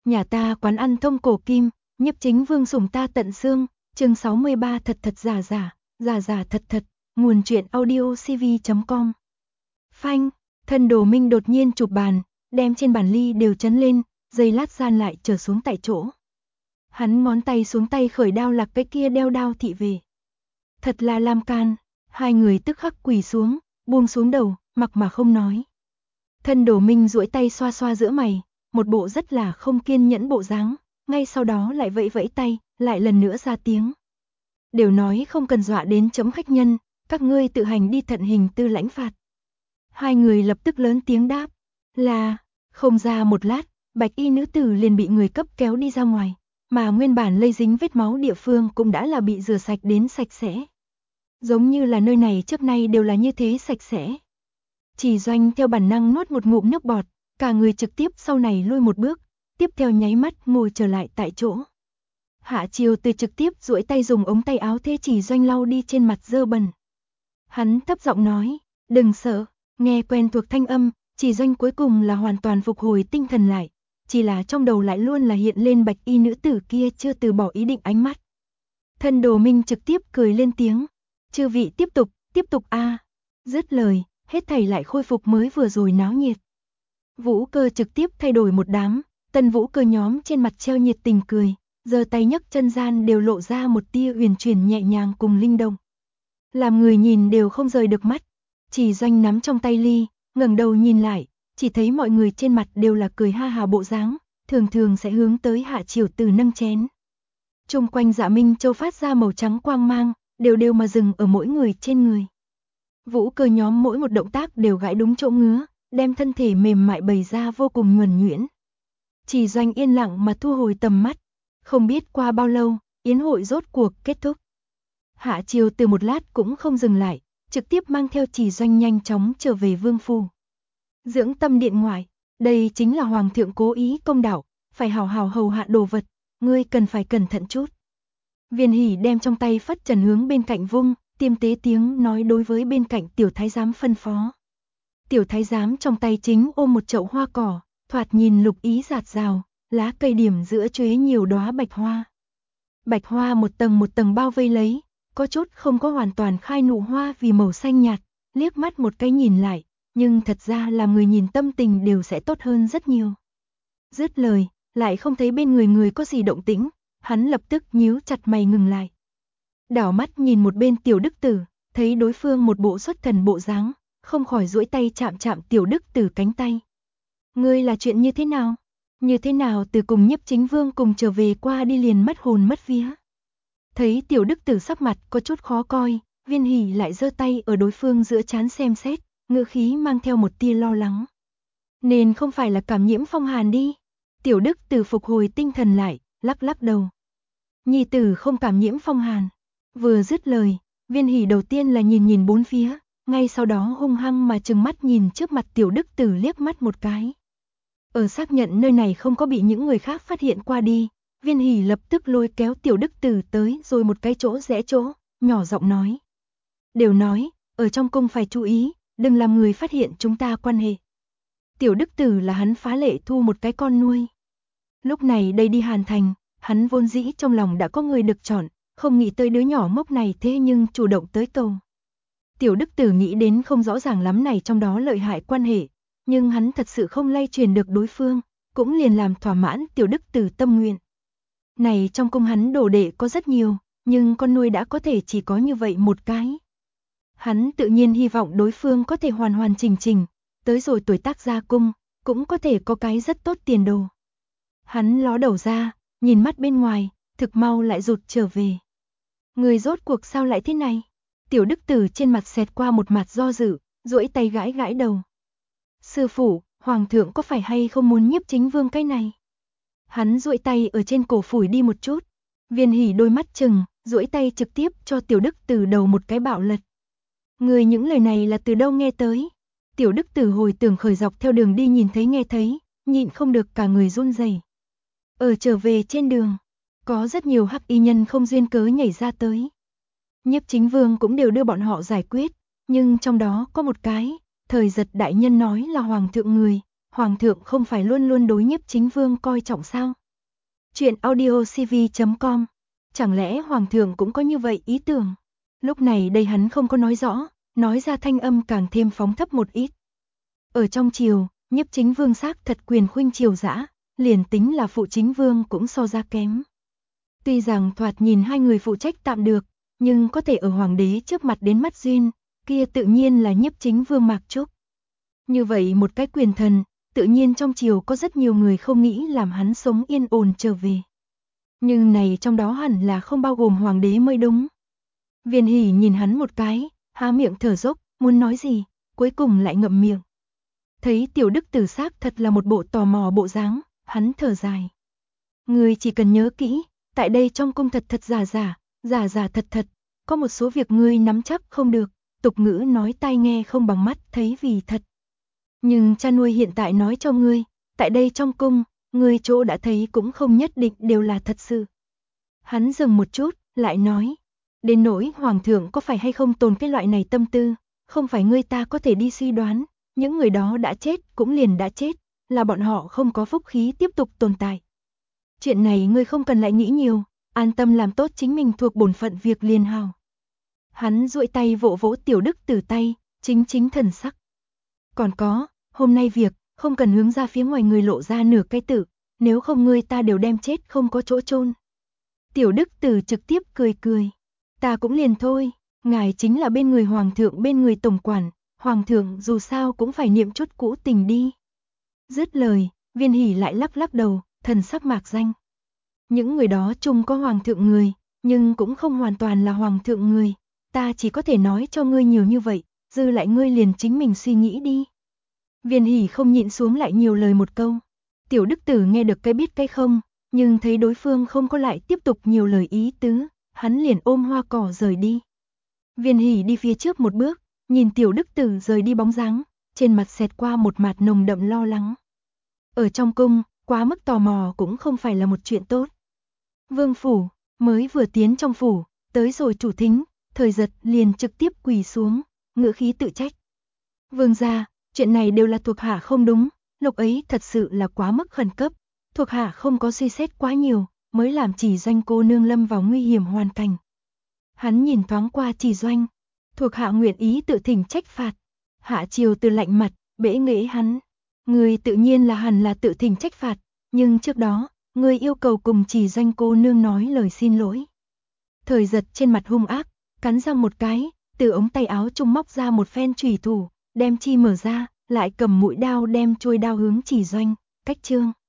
Nhà ta quán ăn thông cổ kim, Nhiếp Chính Vương sủng ta tận xương, chương 63 thật thật giả giả, giả giả thật thật, nguồn truyện audio cv.com. Phanh, thân Đồ Minh đột nhiên chụp bàn, đem trên bàn ly đều chấn lên, giây lát gian lại trở xuống tại chỗ. Hắn ngón tay xuống tay khởi đao lạc cái kia đeo đao thị về. Thật là làm can, hai người tức khắc quỳ xuống, buông xuống đầu, mặc mà không nói. Thân Đồ Minh duỗi tay xoa xoa giữa mày, một bộ rất là không kiên nhẫn bộ dáng, ngay sau đó lại vẫy vẫy tay, lại lần nữa ra tiếng. Đều nói không cần dọa đến chấm khách nhân, các ngươi tự hành đi thận hình tư lãnh phạt. Hai người lập tức lớn tiếng đáp, là, không ra một lát, bạch y nữ tử liền bị người cấp kéo đi ra ngoài, mà nguyên bản lây dính vết máu địa phương cũng đã là bị rửa sạch đến sạch sẽ. Giống như là nơi này trước nay đều là như thế sạch sẽ. Chỉ Doanh theo bản năng nuốt một ngụm nước bọt, cả người trực tiếp sau này lui một bước, tiếp theo nháy mắt ngồi trở lại tại chỗ. Hạ Chiều Từ trực tiếp duỗi tay dùng ống tay áo thế Chỉ Doanh lau đi trên mặt dơ bẩn. Hắn thấp giọng nói, đừng sợ, nghe quen thuộc thanh âm, Chỉ Doanh cuối cùng là hoàn toàn phục hồi tinh thần lại, chỉ là trong đầu lại luôn là hiện lên bạch y nữ tử kia chưa từ bỏ ý định ánh mắt. Thân Đồ Minh trực tiếp cười lên tiếng, chư vị tiếp tục a. Dứt lời, hết thảy lại khôi phục mới vừa rồi náo nhiệt. Vũ Cơ trực tiếp thay đổi một đám, tân vũ cơ nhóm trên mặt treo nhiệt tình cười, giơ tay nhấc chân gian đều lộ ra một tia huyền chuyển nhẹ nhàng cùng linh động. Làm người nhìn đều không rời được mắt. Chỉ Doanh nắm trong tay ly, ngẩng đầu nhìn lại, chỉ thấy mọi người trên mặt đều là cười ha hà bộ dáng, thường thường sẽ hướng tới Hạ Chiều Từ nâng chén. Chung quanh Dạ Minh Châu phát ra màu trắng quang mang, đều mà dừng ở mỗi người trên người. Vũ Cơ nhóm mỗi một động tác đều gãi đúng chỗ ngứa, đem thân thể mềm mại bày ra vô cùng nhuần nhuyễn. Chỉ Doanh yên lặng mà thu hồi tầm mắt, không biết qua bao lâu, yến hội rốt cuộc kết thúc. Hạ Chiều Từ một lát cũng không dừng lại, trực tiếp mang theo Chỉ Doanh nhanh chóng trở về vương phủ. Dưỡng tâm điện ngoại, đây chính là hoàng thượng cố ý công đạo, phải hào hào hầu hạ đồ vật, ngươi cần phải cẩn thận chút. Viên Hỷ đem trong tay phất trần hướng bên cạnh vung, tiêm tế tiếng nói đối với bên cạnh tiểu thái giám phân phó. Tiểu thái giám trong tay chính ôm một chậu hoa cỏ, thoạt nhìn lục ý rạt rào, lá cây điểm giữa chuế nhiều đóa bạch hoa. Bạch hoa một tầng bao vây lấy, có chút không có hoàn toàn khai nụ hoa vì màu xanh nhạt, liếc mắt một cái nhìn lại, nhưng thật ra làm người nhìn tâm tình đều sẽ tốt hơn rất nhiều. Dứt lời, lại không thấy bên người có gì động tĩnh, hắn lập tức nhíu chặt mày ngừng lại. Đảo mắt nhìn một bên Tiểu Đức Tử, thấy đối phương một bộ xuất thần bộ dáng, không khỏi duỗi tay chạm chạm Tiểu Đức Tử cánh tay. Ngươi là chuyện như thế nào? Như thế nào từ cùng Nhiếp Chính Vương cùng trở về qua đi liền mất hồn mất vía? Thấy Tiểu Đức Tử sắc mặt có chút khó coi, Viên Hỷ lại giơ tay ở đối phương giữa trán xem xét, ngữ khí mang theo một tia lo lắng. Nên không phải là cảm nhiễm phong hàn đi. Tiểu Đức Tử phục hồi tinh thần lại, lắc đầu. Nhi tử không cảm nhiễm phong hàn. Vừa dứt lời, Viên Hỷ đầu tiên là nhìn bốn phía, ngay sau đó hung hăng mà trừng mắt nhìn trước mặt Tiểu Đức Tử liếc mắt một cái. Ở xác nhận nơi này không có bị những người khác phát hiện qua đi, Viên Hỷ lập tức lôi kéo Tiểu Đức Tử tới rồi một cái chỗ rẽ chỗ, nhỏ giọng nói. Đều nói, ở trong cung phải chú ý, đừng làm người phát hiện chúng ta quan hệ. Tiểu Đức Tử là hắn phá lệ thu một cái con nuôi. Lúc này đây đi Hàn Thành, hắn vốn dĩ trong lòng đã có người được chọn, không nghĩ tới đứa nhỏ ngốc này thế nhưng chủ động tới cầu. Tiểu Đức Tử nghĩ đến không rõ ràng lắm này trong đó lợi hại quan hệ, nhưng hắn thật sự không lay truyền được đối phương, cũng liền làm thỏa mãn Tiểu Đức Tử tâm nguyện. Này trong cung hắn đồ đệ có rất nhiều, nhưng con nuôi đã có thể chỉ có như vậy một cái. Hắn tự nhiên hy vọng đối phương có thể hoàn chỉnh, tới rồi tuổi tác ra cung, cũng có thể có cái rất tốt tiền đồ. Hắn ló đầu ra, nhìn mắt bên ngoài, thực mau lại rụt trở về. Người rốt cuộc sao lại thế này? Tiểu Đức Tử trên mặt xẹt qua một mặt do dự, duỗi tay gãi đầu. Sư phụ, hoàng thượng có phải hay không muốn Nhiếp Chính Vương cái này? Hắn duỗi tay ở trên cổ phủi đi một chút. Viên Hỷ đôi mắt trừng, duỗi tay trực tiếp cho Tiểu Đức Tử đầu một cái bạo lật. Người những lời này là từ đâu nghe tới? Tiểu Đức Tử hồi tưởng khởi dọc theo đường đi nhìn thấy nghe thấy, nhịn không được cả người run rẩy. Ở trở về trên đường, có rất nhiều hắc y nhân không duyên cớ nhảy ra tới. Nhiếp Chính Vương cũng đều đưa bọn họ giải quyết, nhưng trong đó có một cái, Thời Giật đại nhân nói là hoàng thượng người, Hoàng thượng không phải luôn luôn đối Nhiếp Chính Vương coi trọng sao? Chuyện audiocv.com. Chẳng lẽ Hoàng thượng cũng có như vậy ý tưởng? Lúc này đây hắn không có nói rõ, nói ra thanh âm càng thêm phóng thấp một ít. Ở trong triều, Nhiếp Chính Vương xác thật quyền khuynh triều dã, liền tính là phụ chính vương cũng so ra kém. Tuy rằng thoạt nhìn hai người phụ trách tạm được, nhưng có thể ở hoàng đế trước mặt đến mắt duyên, kia tự nhiên là Nhiếp Chính Vương Mạc Trúc. Như vậy một cái quyền thần, tự nhiên trong triều có rất nhiều người không nghĩ làm hắn sống yên ổn trở về. Nhưng này trong đó hẳn là không bao gồm hoàng đế mới đúng. Viên Hỷ nhìn hắn một cái, há miệng thở dốc, muốn nói gì, cuối cùng lại ngậm miệng. Thấy tiểu đức tử xác thật là một bộ tò mò bộ dáng, hắn thở dài. Ngươi chỉ cần nhớ kỹ, tại đây trong cung thật thật giả giả thật thật, có một số việc ngươi nắm chắc không được, tục ngữ nói tai nghe không bằng mắt thấy vì thật. Nhưng cha nuôi hiện tại nói cho ngươi, tại đây trong cung, ngươi chỗ đã thấy cũng không nhất định đều là thật sự. Hắn dừng một chút, lại nói, đến nỗi hoàng thượng có phải hay không tồn cái loại này tâm tư, không phải ngươi ta có thể đi suy đoán, những người đó đã chết cũng liền đã chết, là bọn họ không có phúc khí tiếp tục tồn tại. Chuyện này ngươi không cần lại nghĩ nhiều, an tâm làm tốt chính mình thuộc bổn phận việc liền hào. Hắn duỗi tay vỗ vỗ tiểu đức tử tay, chính thần sắc. Còn có, hôm nay việc, không cần hướng ra phía ngoài người lộ ra nửa cái tử, nếu không ngươi ta đều đem chết không có chỗ chôn. Tiểu đức tử trực tiếp cười. Ta cũng liền thôi, ngài chính là bên người hoàng thượng bên người tổng quản, hoàng thượng dù sao cũng phải niệm chút cũ tình đi. Dứt lời, Viên Hỷ lại lắc đầu, thần sắc mạc danh. Những người đó chung có hoàng thượng người, nhưng cũng không hoàn toàn là hoàng thượng người, ta chỉ có thể nói cho ngươi nhiều như vậy, dư lại ngươi liền chính mình suy nghĩ đi. Viên Hỷ không nhịn xuống lại nhiều lời một câu. Tiểu đức tử nghe được cái biết cái không, nhưng thấy đối phương không có lại tiếp tục nhiều lời ý tứ, hắn liền ôm hoa cỏ rời đi. Viên Hỷ đi phía trước một bước, nhìn tiểu đức tử rời đi bóng dáng, trên mặt xẹt qua một mặt nồng đậm lo lắng. Ở trong cung, quá mức tò mò cũng không phải là một chuyện tốt. Vương phủ, mới vừa tiến trong phủ, tới rồi chủ thính, Thời Giật liền trực tiếp quỳ xuống, ngữ khí tự trách. Vương gia, chuyện này đều là thuộc hạ không đúng, lúc ấy thật sự là quá mức khẩn cấp, thuộc hạ không có suy xét quá nhiều, mới làm Chỉ Doanh cô nương lâm vào nguy hiểm hoàn cảnh. Hắn nhìn thoáng qua Chỉ Doanh, thuộc hạ nguyện ý tự thỉnh trách phạt. Hạ Triều từ lạnh mặt, bẽ nghễ hắn. Người tự nhiên là hẳn là tự thỉnh trách phạt, nhưng trước đó, người yêu cầu cùng Chỉ Doanh cô nương nói lời xin lỗi. Thời Giật trên mặt hung ác, cắn răng một cái, từ ống tay áo trung móc ra một phen chủy thủ, đem chi mở ra, lại cầm mũi đao đem chuôi đao hướng Chỉ Doanh, cách chương.